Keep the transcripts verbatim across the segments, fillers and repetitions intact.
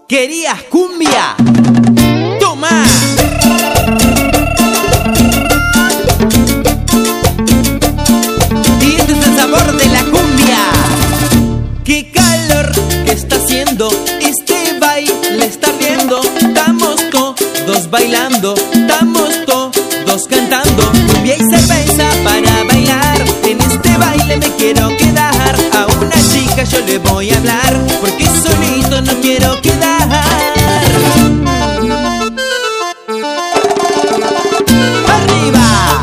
¿Querías cumbia? ¡Toma! Y este es el sabor de la cumbia. ¡Qué calor que está haciendo! Este baile está ardiendo. Estamos todos bailando, estamos todos cantando. Cumbia y cerveza para bailar. En este baile me quiero quedar. A una chica yo le voy a hablar, porque solito no quiero quedar. ¡Arriba!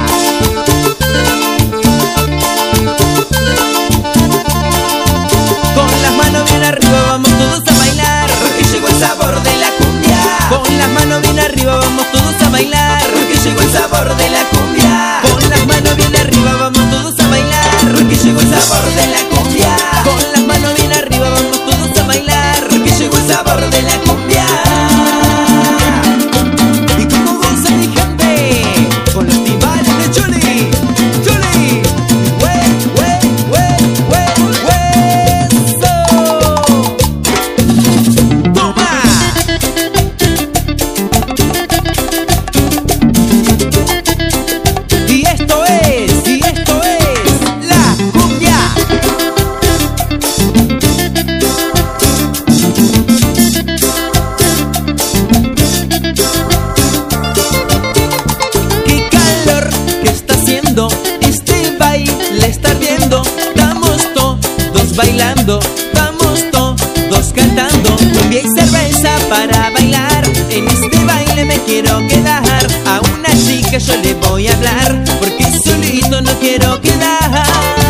Con las manos bien arriba vamos todos a bailar, porque llegó el sabor de la cumbia. Con las manos bien arriba vamos todos a bailar, porque llegó el sabor de la cumbia. Con las manos bien arriba vamos todos a bailar, porque llegó el sabor de la cumbia. Con las manos bien arriba vamos todos a bailar, porque llegó el sabor de la cumbia. Y como goza mi gente, con los timbales de Chuli, Chuli, hue, hue, hue, hue, hueso. Toma. Y esto es, y esto es la cumbia. Qué calor que está haciendo, este baile está ardiendo. Estamos todos bailando, estamos todos cantando. Cumbia y cerveza para bailar. En este baile me quiero quedar. A una chica yo le voy a hablar, porque solito no quiero quedar.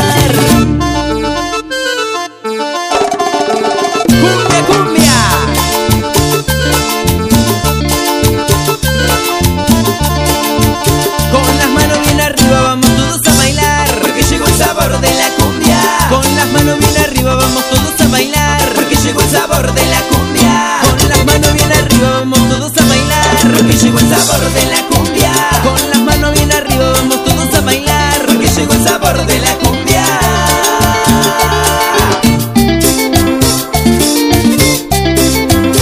¡Cumbia, cumbia! Con las manos bien arriba vamos todos a bailar, porque llegó el sabor de la cumbia. Con las manos bien arriba vamos todos a bailar, porque llegó el sabor de la cumbia. Con las manos bien arriba vamos todos a bailar, porque llegó el sabor de la cumbia. Con las manos bien arriba vamos todos a bailar, porque llegó el sabor de la cumbia.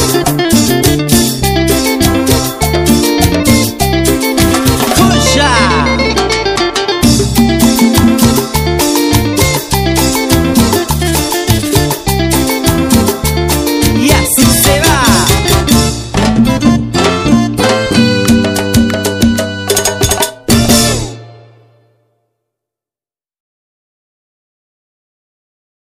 ¡Joya!